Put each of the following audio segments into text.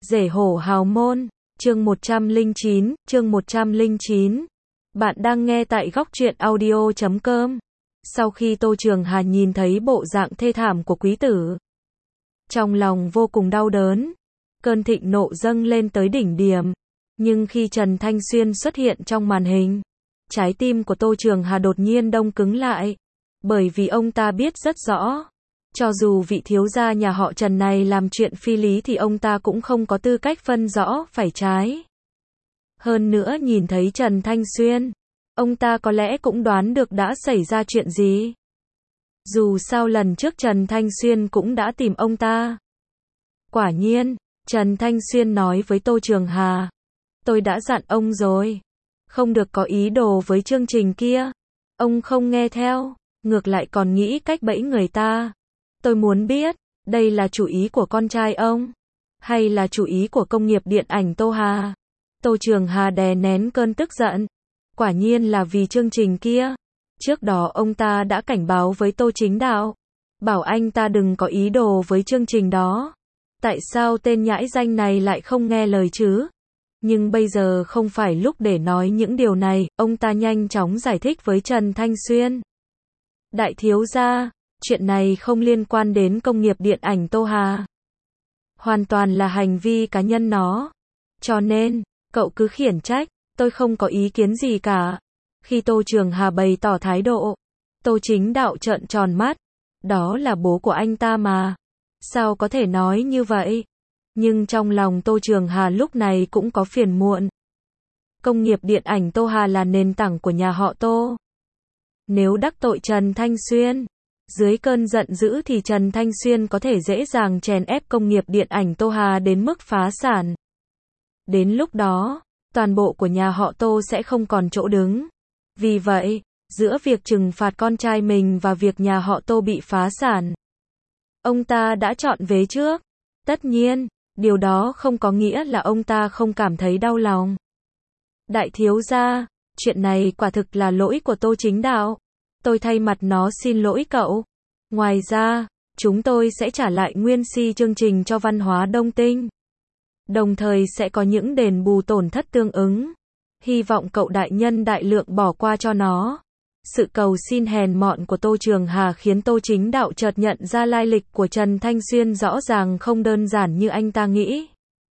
Rể hổ hào môn, chương 109. Bạn đang nghe tại góc truyện audio.com. Sau khi Tô Trường Hà nhìn thấy bộ dạng thê thảm của quý tử, trong lòng vô cùng đau đớn, cơn thịnh nộ dâng lên tới đỉnh điểm. Nhưng khi Trần Thanh Xuyên xuất hiện trong màn hình, trái tim của Tô Trường Hà đột nhiên đông cứng lại, bởi vì ông ta biết rất rõ, cho dù vị thiếu gia nhà họ Trần này làm chuyện phi lý thì ông ta cũng không có tư cách phân rõ phải trái. Hơn nữa nhìn thấy Trần Thanh Xuyên, ông ta có lẽ cũng đoán được đã xảy ra chuyện gì. Dù sao lần trước Trần Thanh Xuyên cũng đã tìm ông ta. Quả nhiên, Trần Thanh Xuyên nói với Tô Trường Hà, tôi đã dặn ông rồi, không được có ý đồ với chương trình kia. Ông không nghe theo, ngược lại còn nghĩ cách bẫy người ta. Tôi muốn biết, đây là chủ ý của con trai ông, hay là chủ ý của công nghiệp điện ảnh Tô Hà? Tô Trường Hà đè nén cơn tức giận. Quả nhiên là vì chương trình kia. Trước đó ông ta đã cảnh báo với Tô Chính Đạo, bảo anh ta đừng có ý đồ với chương trình đó. Tại sao tên nhãi danh này lại không nghe lời chứ? Nhưng bây giờ không phải lúc để nói những điều này, ông ta nhanh chóng giải thích với Trần Thanh Xuyên. Đại thiếu gia, chuyện này không liên quan đến công nghiệp điện ảnh Tô Hà. Hoàn toàn là hành vi cá nhân nó. Cho nên, cậu cứ khiển trách, tôi không có ý kiến gì cả. Khi Tô Trường Hà bày tỏ thái độ, Tô Chính Đạo trợn tròn mắt. Đó là bố của anh ta mà. Sao có thể nói như vậy? Nhưng trong lòng Tô Trường Hà lúc này cũng có phiền muộn. Công nghiệp điện ảnh Tô Hà là nền tảng của nhà họ Tô. Nếu đắc tội Trần Thanh Xuyên, dưới cơn giận dữ thì Trần Thanh Xuyên có thể dễ dàng chèn ép công nghiệp điện ảnh Tô Hà đến mức phá sản. Đến lúc đó, toàn bộ của nhà họ Tô sẽ không còn chỗ đứng. Vì vậy, giữa việc trừng phạt con trai mình và việc nhà họ Tô bị phá sản, ông ta đã chọn vế trước. Tất nhiên, điều đó không có nghĩa là ông ta không cảm thấy đau lòng. Đại thiếu gia, chuyện này quả thực là lỗi của Tô Chính Đạo. Tôi thay mặt nó xin lỗi cậu. Ngoài ra, chúng tôi sẽ trả lại nguyên si chương trình cho Văn hóa Đông Tinh. Đồng thời sẽ có những đền bù tổn thất tương ứng. Hy vọng cậu đại nhân đại lượng bỏ qua cho nó. Sự cầu xin hèn mọn của Tô Trường Hà khiến Tô Chính Đạo chợt nhận ra lai lịch của Trần Thanh Xuyên rõ ràng không đơn giản như anh ta nghĩ.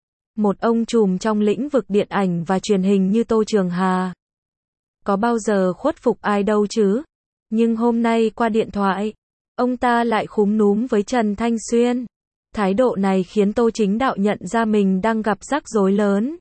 Một ông trùm trong lĩnh vực điện ảnh và truyền hình như Tô Trường Hà, có bao giờ khuất phục ai đâu chứ? Nhưng hôm nay qua điện thoại, ông ta lại khúm núm với Trần Thanh Xuyên. Thái độ này khiến Tô Chính Đạo nhận ra mình đang gặp rắc rối lớn.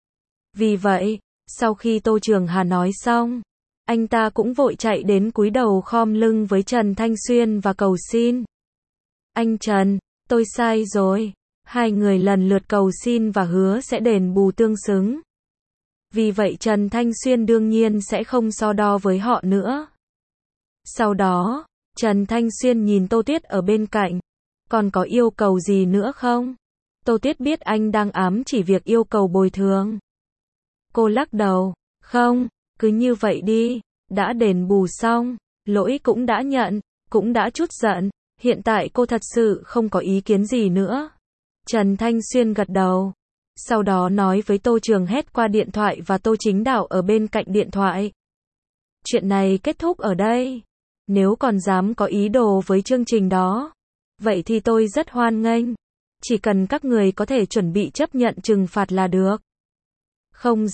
Vì vậy, sau khi Tô Trường Hà nói xong, anh ta cũng vội chạy đến cúi đầu khom lưng với Trần Thanh Xuyên và cầu xin. Anh Trần, tôi sai rồi. Hai người lần lượt cầu xin và hứa sẽ đền bù tương xứng. Vì vậy Trần Thanh Xuyên đương nhiên sẽ không so đo với họ nữa. Sau đó, Trần Thanh Xuyên nhìn Tô Tuyết ở bên cạnh. Còn có yêu cầu gì nữa không? Tô Tuyết biết anh đang ám chỉ việc yêu cầu bồi thường. Cô lắc đầu. Không, cứ như vậy đi. Đã đền bù xong, lỗi cũng đã nhận, cũng đã trút giận. Hiện tại cô thật sự không có ý kiến gì nữa. Trần Thanh Xuyên gật đầu. Sau đó nói với Tô Trường Hét qua điện thoại và Tô Chính Đạo ở bên cạnh điện thoại. Chuyện này kết thúc ở đây. Nếu còn dám có ý đồ với chương trình đó, vậy thì tôi rất hoan nghênh. Chỉ cần các người có thể chuẩn bị chấp nhận trừng phạt là được. Không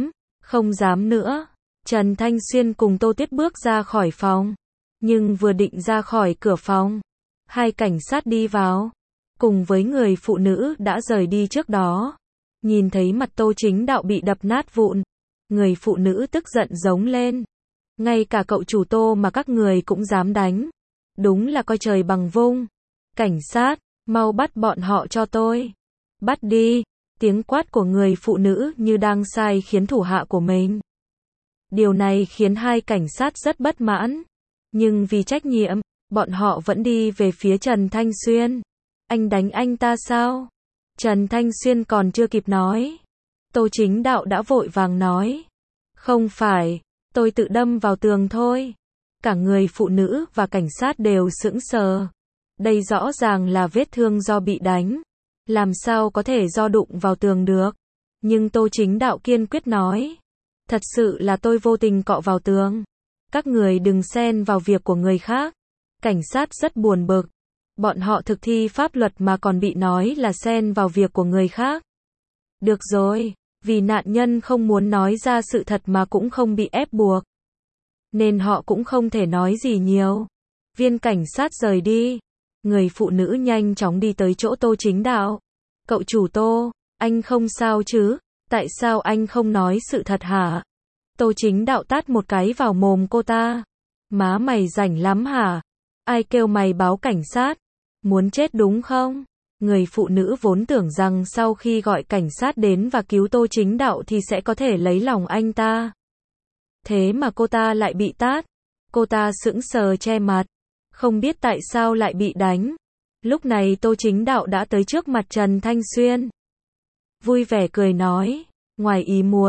dám nữa. Trần Thanh Xuyên cùng Tô Tuyết bước ra khỏi phòng. Nhưng vừa định ra khỏi cửa phòng, hai cảnh sát đi vào, cùng với người phụ nữ đã rời đi trước đó. Nhìn thấy mặt Tô Chính Đạo bị đập nát vụn, người phụ nữ tức giận giống lên. Ngay cả cậu chủ Tô mà các người cũng dám đánh. Đúng là coi trời bằng vung. Cảnh sát, mau bắt bọn họ cho tôi. Bắt đi. Tiếng quát của người phụ nữ như đang sai khiến thủ hạ của mình. Điều này khiến hai cảnh sát rất bất mãn. Nhưng vì trách nhiệm, bọn họ vẫn đi về phía Trần Thanh Xuyên. Anh đánh anh ta sao? Trần Thanh Xuyên còn chưa kịp nói, Tô Chính Đạo đã vội vàng nói. Không phải, tôi tự đâm vào tường thôi. Cả người phụ nữ và cảnh sát đều sững sờ. Đây rõ ràng là vết thương do bị đánh. Làm sao có thể do đụng vào tường được. Nhưng Tô Chính Đạo kiên quyết nói. Thật sự là tôi vô tình cọ vào tường. Các người đừng xen vào việc của người khác. Cảnh sát rất buồn bực. Bọn họ thực thi pháp luật mà còn bị nói là xen vào việc của người khác. Được rồi, vì nạn nhân không muốn nói ra sự thật mà cũng không bị ép buộc. Nên họ cũng không thể nói gì nhiều. Viên cảnh sát rời đi. Người phụ nữ nhanh chóng đi tới chỗ Tô Chính Đạo. Cậu chủ Tô, anh không sao chứ? Tại sao anh không nói sự thật hả? Tô Chính Đạo tát một cái vào mồm cô ta. Má mày rảnh lắm hả? Ai kêu mày báo cảnh sát? Muốn chết đúng không? Người phụ nữ vốn tưởng rằng sau khi gọi cảnh sát đến và cứu Tô Chính Đạo thì sẽ có thể lấy lòng anh ta. Thế mà cô ta lại bị tát. Cô ta sững sờ che mặt. Không biết tại sao lại bị đánh. Lúc này Tô Chính Đạo đã tới trước mặt Trần Thanh Xuyên. Vui vẻ cười nói. Ngoài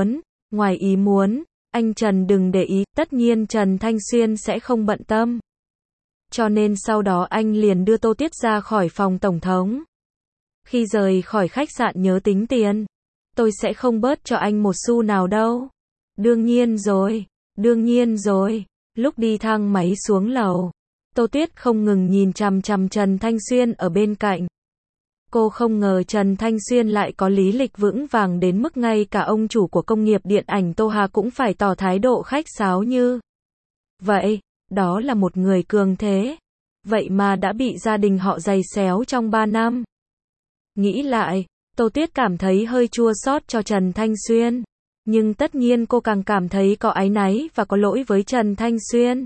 ý muốn, anh Trần đừng để ý, tất nhiên Trần Thanh Xuyên sẽ không bận tâm. Cho nên sau đó anh liền đưa Tô Tiết ra khỏi phòng tổng thống. Khi rời khỏi khách sạn nhớ tính tiền. Tôi sẽ không bớt cho anh một xu nào đâu. Đương nhiên rồi. Lúc đi thang máy xuống lầu, Tô Tuyết không ngừng nhìn chằm chằm Trần Thanh Xuyên ở bên cạnh. Cô không ngờ Trần Thanh Xuyên lại có lý lịch vững vàng đến mức ngay cả ông chủ của công nghiệp điện ảnh Tô Hà cũng phải tỏ thái độ khách sáo như vậy. Đó là một người cường thế. Vậy mà đã bị gia đình họ giày xéo trong 3 năm. Nghĩ lại, Tô Tuyết cảm thấy hơi chua xót cho Trần Thanh Xuyên. Nhưng tất nhiên cô càng cảm thấy có áy náy và có lỗi với Trần Thanh Xuyên.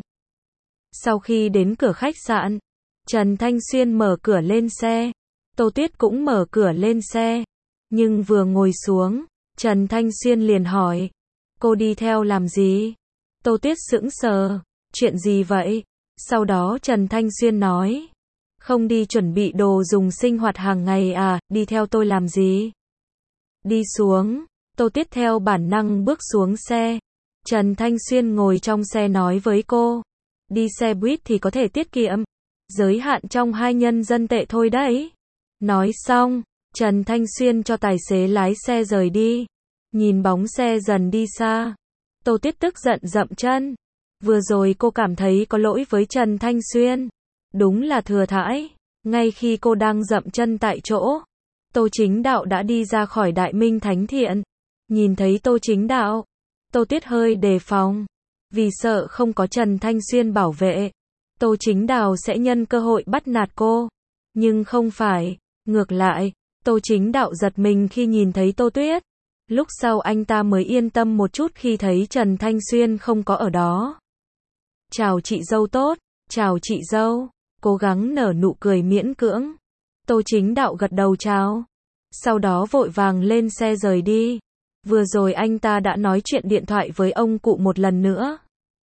Sau khi đến cửa khách sạn, Trần Thanh Xuyên mở cửa lên xe. Tô Tuyết cũng mở cửa lên xe. Nhưng vừa ngồi xuống, Trần Thanh Xuyên liền hỏi. Cô đi theo làm gì? Tô Tuyết sững sờ. Chuyện gì vậy? Sau đó Trần Thanh Xuyên nói. Không đi chuẩn bị đồ dùng sinh hoạt hàng ngày à, đi theo tôi làm gì? Đi xuống. Tô Tuyết theo bản năng bước xuống xe. Trần Thanh Xuyên ngồi trong xe nói với cô. Đi xe buýt thì có thể tiết kiệm. Giới hạn trong 2 nhân dân tệ thôi đấy. Nói xong, Trần Thanh Xuyên cho tài xế lái xe rời đi. Nhìn bóng xe dần đi xa, Tô Tuyết tức giận dậm chân. Vừa rồi cô cảm thấy có lỗi với Trần Thanh Xuyên. Đúng là thừa thãi. Ngay khi cô đang dậm chân tại chỗ, Tô Chính Đạo đã đi ra khỏi Đại Minh Thánh Thiện. Nhìn thấy Tô Chính Đạo, Tô Tuyết hơi đề phòng. Vì sợ không có Trần Thanh Xuyên bảo vệ, Tô Chính Đạo sẽ nhân cơ hội bắt nạt cô. Nhưng không phải. Ngược lại, Tô Chính Đạo giật mình khi nhìn thấy Tô Tuyết. Lúc sau anh ta mới yên tâm một chút khi thấy Trần Thanh Xuyên không có ở đó. Chào chị dâu tốt, chào chị dâu. Cố gắng nở nụ cười miễn cưỡng. Tô Chính Đạo gật đầu chào. Sau đó vội vàng lên xe rời đi. Vừa rồi anh ta đã nói chuyện điện thoại với ông cụ một lần nữa.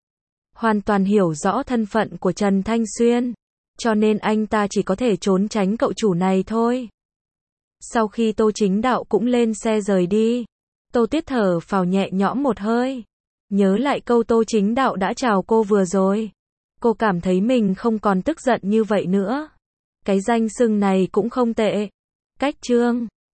Hoàn toàn hiểu rõ thân phận của Trần Thanh Xuyên. Cho nên anh ta chỉ có thể trốn tránh cậu chủ này thôi. Sau khi Tô Chính Đạo cũng lên xe rời đi, Tô Tuyết thở phào nhẹ nhõm một hơi. Nhớ lại câu Tô Chính Đạo đã chào cô vừa rồi. Cô cảm thấy mình không còn tức giận như vậy nữa. Cái danh xưng này cũng không tệ. Cách chương